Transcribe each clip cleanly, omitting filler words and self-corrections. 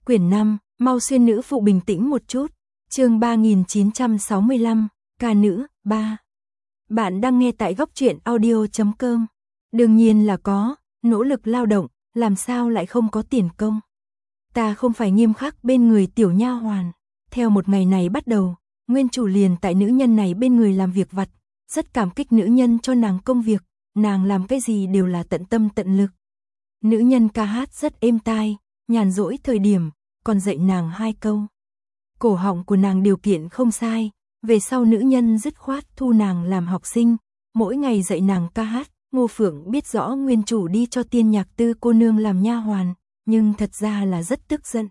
Quyển 5, mau xuyên nữ phụ bình tĩnh một chút. Chương 3965, ca nữ, 3. Bạn đang nghe tại góc truyện audio.com. Đương nhiên là có, nỗ lực lao động, làm sao lại không có tiền công. Ta không phải nghiêm khắc bên người tiểu nha hoàn. Theo một ngày này bắt đầu, nguyên chủ liền tại nữ nhân này bên người làm việc vặt, rất cảm kích nữ nhân cho nàng công việc, nàng làm cái gì đều là tận tâm tận lực. Nữ nhân ca hát rất êm tai, nhàn rỗi thời điểm, còn dạy nàng 2 câu. Cổ họng của nàng điều kiện không sai, về sau nữ nhân dứt khoát thu nàng làm học sinh, mỗi ngày dạy nàng ca hát. Ngô Phượng biết rõ nguyên chủ đi cho Tiên Nhạc Tư cô nương làm nha hoàn, nhưng thật ra là rất tức giận.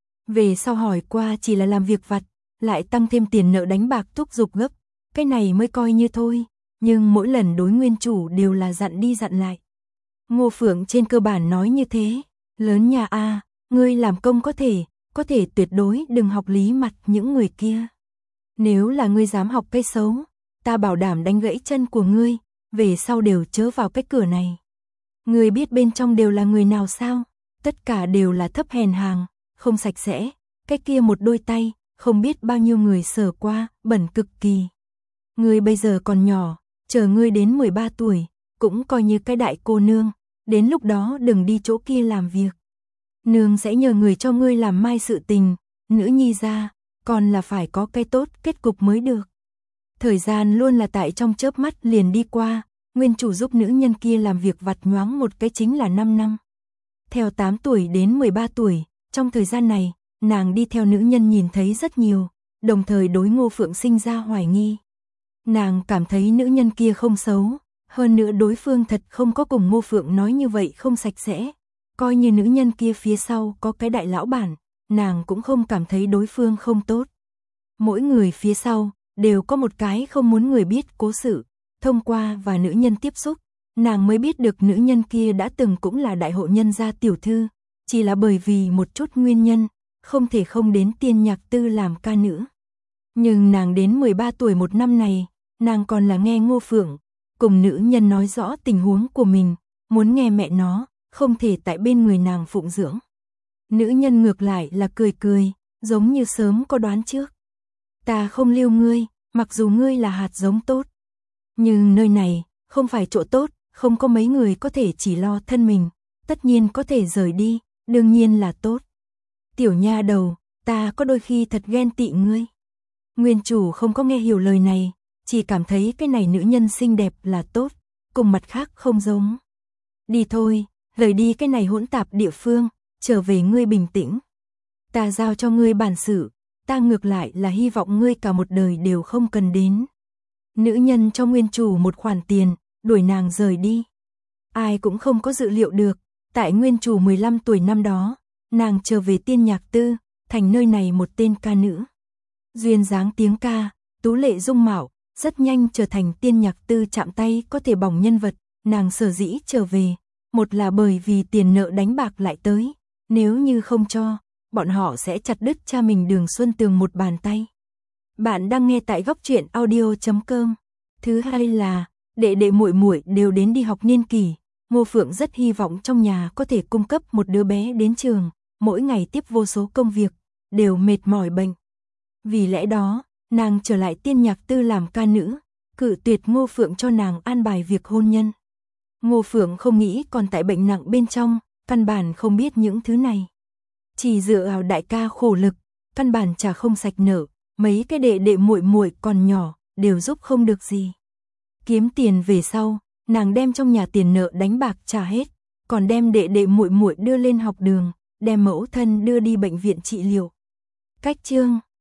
Về sau hỏi qua chỉ là làm việc vặt, lại tăng thêm tiền nợ đánh bạc thúc giục gấp, cái này mới coi như thôi, nhưng mỗi lần đối nguyên chủ đều là dặn đi dặn lại. Ngô Phượng trên cơ bản nói như thế, lớn nhà a, ngươi làm công có thể tuyệt đối đừng học lý mặt những người kia. Nếu là ngươi dám học cái xấu, ta bảo đảm đánh gãy chân của ngươi, về sau đều chớ vào cái cửa này. Ngươi biết bên trong đều là người nào sao? Tất cả đều là thấp hèn hàng, không sạch sẽ, cái kia một đôi tay, không biết bao nhiêu người sờ qua, bẩn cực kỳ. Ngươi bây giờ còn nhỏ, chờ ngươi đến 13 tuổi, cũng coi như cái đại cô nương, đến lúc đó đừng đi chỗ kia làm việc. Nương sẽ nhờ người cho ngươi làm mai sự tình, nữ nhi ra, còn là phải có cái tốt kết cục mới được. Thời gian luôn là tại trong chớp mắt liền đi qua, nguyên chủ giúp nữ nhân kia làm việc vặt nhoáng một cái chính là 5 năm. Theo 8 tuổi đến 13 tuổi, trong thời gian này, nàng đi theo nữ nhân nhìn thấy rất nhiều, đồng thời đối Ngô Phượng sinh ra hoài nghi. Nàng cảm thấy nữ nhân kia không xấu, hơn nữa đối phương thật không có cùng Ngô Phượng nói như vậy không sạch sẽ. Coi như nữ nhân kia phía sau có cái đại lão bản, nàng cũng không cảm thấy đối phương không tốt. Mỗi người phía sau đều có một cái không muốn người biết cố sự, thông qua và nữ nhân tiếp xúc, nàng mới biết được nữ nhân kia đã từng cũng là đại hộ nhân gia tiểu thư, chỉ là bởi vì một chút nguyên nhân, không thể không đến Tiên Nhạc Tư làm ca nữ. Nhưng nàng đến 13 tuổi một năm này, nàng còn là nghe Ngô Phượng cùng nữ nhân nói rõ tình huống của mình, muốn nghe mẹ nó, không thể tại bên người nàng phụng dưỡng. Nữ nhân ngược lại là cười cười, giống như sớm có đoán trước. Ta không lưu ngươi, mặc dù ngươi là hạt giống tốt. Nhưng nơi này, không phải chỗ tốt, không có mấy người có thể chỉ lo thân mình, tất nhiên có thể rời đi, đương nhiên là tốt. Tiểu nha đầu, ta có đôi khi thật ghen tị ngươi. Nguyên chủ không có nghe hiểu lời này, chỉ cảm thấy cái này nữ nhân xinh đẹp là tốt, cùng mặt khác không giống. Đi thôi, rời đi cái này hỗn tạp địa phương, trở về ngươi bình tĩnh. Ta giao cho ngươi bản sự, ta ngược lại là hy vọng ngươi cả một đời đều không cần đến. Nữ nhân cho nguyên chủ một khoản tiền, đuổi nàng rời đi. Ai cũng không có dự liệu được, tại nguyên chủ 15 tuổi năm đó, nàng trở về Tiên Nhạc Tư, thành nơi này một tên ca nữ. Duyên dáng tiếng ca, tú lệ dung mạo, rất nhanh trở thành Tiên Nhạc Tư chạm tay có thể bỏng nhân vật, nàng sở dĩ trở về. Một là bởi vì tiền nợ đánh bạc lại tới, nếu như không cho, bọn họ sẽ chặt đứt cha mình Đường Xuân Tường một bàn tay. Bạn đang nghe tại góc truyện audio.com. Thứ hai là, đệ đệ muội muội đều đến đi học niên kỳ, Ngô Phượng rất hy vọng trong nhà có thể cung cấp một đứa bé đến trường, mỗi ngày tiếp vô số công việc, đều mệt mỏi bệnh. Vì lẽ đó, nàng trở lại Tiên Nhạc Tư làm ca nữ, cự tuyệt Ngô Phượng cho nàng an bài việc hôn nhân. Ngô Phượng không nghĩ còn tại bệnh nặng bên trong, căn bản không biết những thứ này. Chỉ dựa vào đại ca khổ lực, căn bản trả không sạch nợ, mấy cái đệ đệ muội muội còn nhỏ, đều giúp không được gì. Kiếm tiền về sau, nàng đem trong nhà tiền nợ đánh bạc trả hết, còn đem đệ đệ muội muội đưa lên học đường, đem mẫu thân đưa đi bệnh viện trị liệu. Cách chương